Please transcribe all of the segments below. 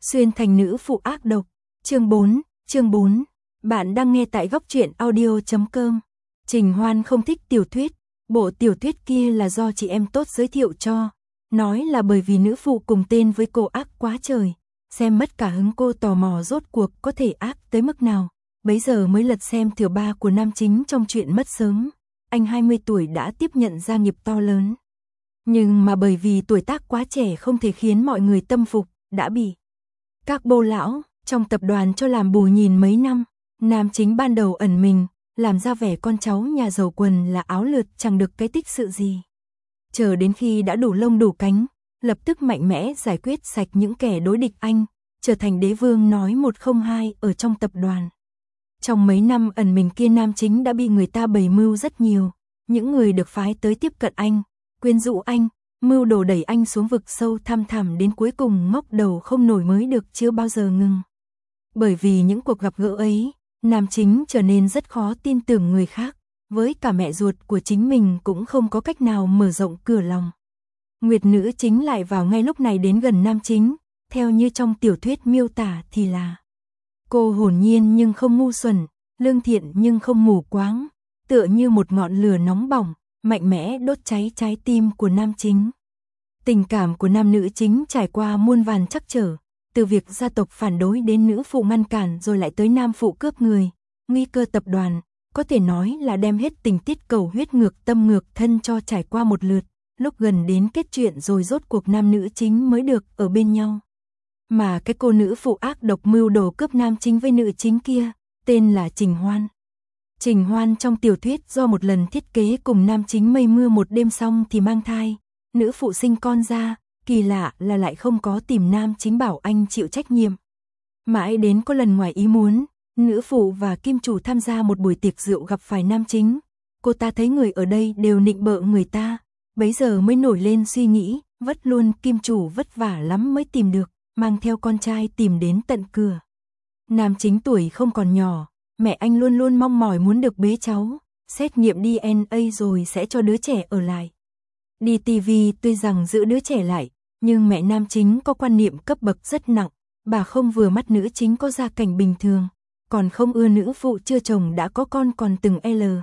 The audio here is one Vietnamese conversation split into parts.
Xuyên thành nữ phụ ác độc. Chương 4. Bạn đang nghe tại góc truyện audio.com. Trình Hoan không thích tiểu thuyết. Bộ tiểu thuyết kia là do chị em tốt giới thiệu cho. Nói là bởi vì nữ phụ cùng tên với cô ác quá trời. Xem mất cả hứng, cô tò mò rốt cuộc có thể ác tới mức nào. Bấy giờ mới lật xem thửa 3 của nam chính trong chuyện Mất Sớm. Anh 20 tuổi đã tiếp nhận gia nghiệp to lớn. Nhưng mà bởi vì tuổi tác quá trẻ không thể khiến mọi người tâm phục, đã bị các bô lão trong tập đoàn cho làm bù nhìn mấy năm. Nam chính ban đầu ẩn mình, làm ra vẻ con cháu nhà giàu, quần là áo lượt, chẳng được cái tích sự gì. Chờ đến khi đã đủ lông đủ cánh, lập tức mạnh mẽ giải quyết sạch những kẻ đối địch anh, trở thành đế vương nói một không hai ở trong tập đoàn. Trong mấy năm ẩn mình kia, nam chính đã bị người ta bày mưu rất nhiều. Những người được phái tới tiếp cận anh, quyến rũ anh, mưu đồ đẩy anh xuống vực sâu thăm thẳm, đến cuối cùng ngóc đầu không nổi mới được chưa bao giờ ngừng. Bởi vì những cuộc gặp gỡ ấy, nam chính trở nên rất khó tin tưởng người khác, với cả mẹ ruột của chính mình cũng không có cách nào mở rộng cửa lòng. Nguyệt nữ chính lại vào ngay lúc này đến gần nam chính, theo như trong tiểu thuyết miêu tả thì là cô hồn nhiên nhưng không ngu xuẩn, lương thiện nhưng không mù quáng, tựa như một ngọn lửa nóng bỏng, mạnh mẽ đốt cháy trái tim của nam chính. Tình cảm của nam nữ chính trải qua muôn vàn trắc trở, từ việc gia tộc phản đối đến nữ phụ ngăn cản, rồi lại tới nam phụ cướp người, nguy cơ tập đoàn, có thể nói là đem hết tình tiết cầu huyết ngược tâm ngược thân cho trải qua một lượt. Lúc gần đến kết chuyện rồi rốt cuộc nam nữ chính mới được ở bên nhau. Mà cái cô nữ phụ ác độc mưu đồ cướp nam chính với nữ chính kia, tên là Trình Hoan. Trình Hoan trong tiểu thuyết do một lần thiết kế cùng nam chính mây mưa một đêm xong thì mang thai, nữ phụ sinh con ra, kỳ lạ là lại không có tìm nam chính bảo anh chịu trách nhiệm. Mãi đến có lần ngoài ý muốn, nữ phụ và kim chủ tham gia một buổi tiệc rượu gặp phải nam chính, cô ta thấy người ở đây đều nịnh bợ người ta, bấy giờ mới nổi lên suy nghĩ, vất luôn kim chủ vất vả lắm mới tìm được, mang theo con trai tìm đến tận cửa. Nam chính tuổi không còn nhỏ, mẹ anh luôn luôn mong mỏi muốn được bế cháu, xét nghiệm DNA rồi sẽ cho đứa trẻ ở lại. Đi TV tuy rằng giữ đứa trẻ lại, nhưng mẹ nam chính có quan niệm cấp bậc rất nặng, bà không vừa mắt nữ chính có gia cảnh bình thường, còn không ưa nữ phụ chưa chồng đã có con còn từng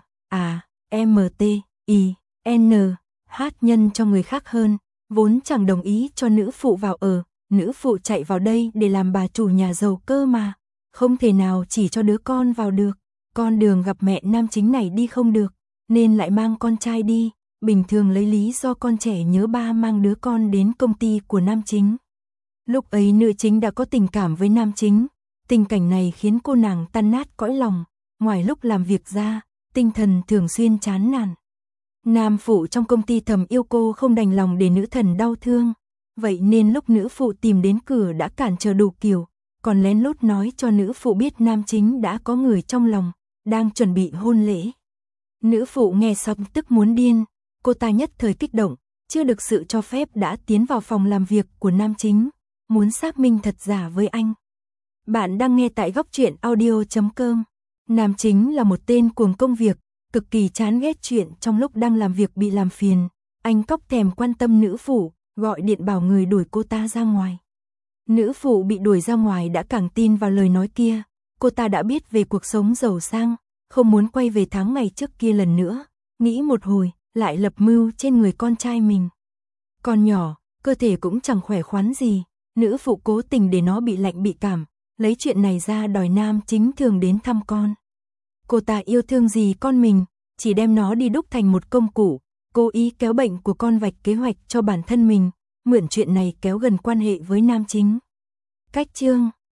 hát nhân cho người khác hơn, vốn chẳng đồng ý cho nữ phụ vào ở. Nữ phụ chạy vào đây để làm bà chủ nhà giàu cơ mà, không thể nào chỉ cho đứa con vào được. Con đường gặp mẹ nam chính này đi không được, nên lại mang con trai đi, bình thường lấy lý do con trẻ nhớ ba mang đứa con đến công ty của nam chính. Lúc ấy nữ chính đã có tình cảm với nam chính, tình cảnh này khiến cô nàng tan nát cõi lòng, ngoài lúc làm việc ra, tinh thần thường xuyên chán nản. Nam phụ trong công ty thầm yêu cô không đành lòng để nữ thần đau thương. Vậy nên lúc nữ phụ tìm đến cửa đã cản trở đủ kiểu, còn lén lút nói cho nữ phụ biết nam chính đã có người trong lòng, đang chuẩn bị hôn lễ. Nữ phụ nghe xong tức muốn điên, cô ta nhất thời kích động, chưa được sự cho phép đã tiến vào phòng làm việc của nam chính, muốn xác minh thật giả với anh. Bạn đang nghe tại góc truyện audio.com. Nam chính là một tên cuồng công việc, cực kỳ chán ghét chuyện trong lúc đang làm việc bị làm phiền, anh cóc thèm quan tâm nữ phụ, gọi điện bảo người đuổi cô ta ra ngoài. Nữ phụ bị đuổi ra ngoài đã càng tin vào lời nói kia, cô ta đã biết về cuộc sống giàu sang, không muốn quay về tháng ngày trước kia lần nữa, nghĩ một hồi, lại lập mưu trên người con trai mình. Con nhỏ, cơ thể cũng chẳng khỏe khoắn gì, nữ phụ cố tình để nó bị lạnh bị cảm, lấy chuyện này ra đòi nam chính thường đến thăm con. Cô ta yêu thương gì con mình, chỉ đem nó đi đúc thành một công cụ, cố ý kéo bệnh của con vạch kế hoạch cho bản thân mình, mượn chuyện này kéo gần quan hệ với nam chính. Cách chương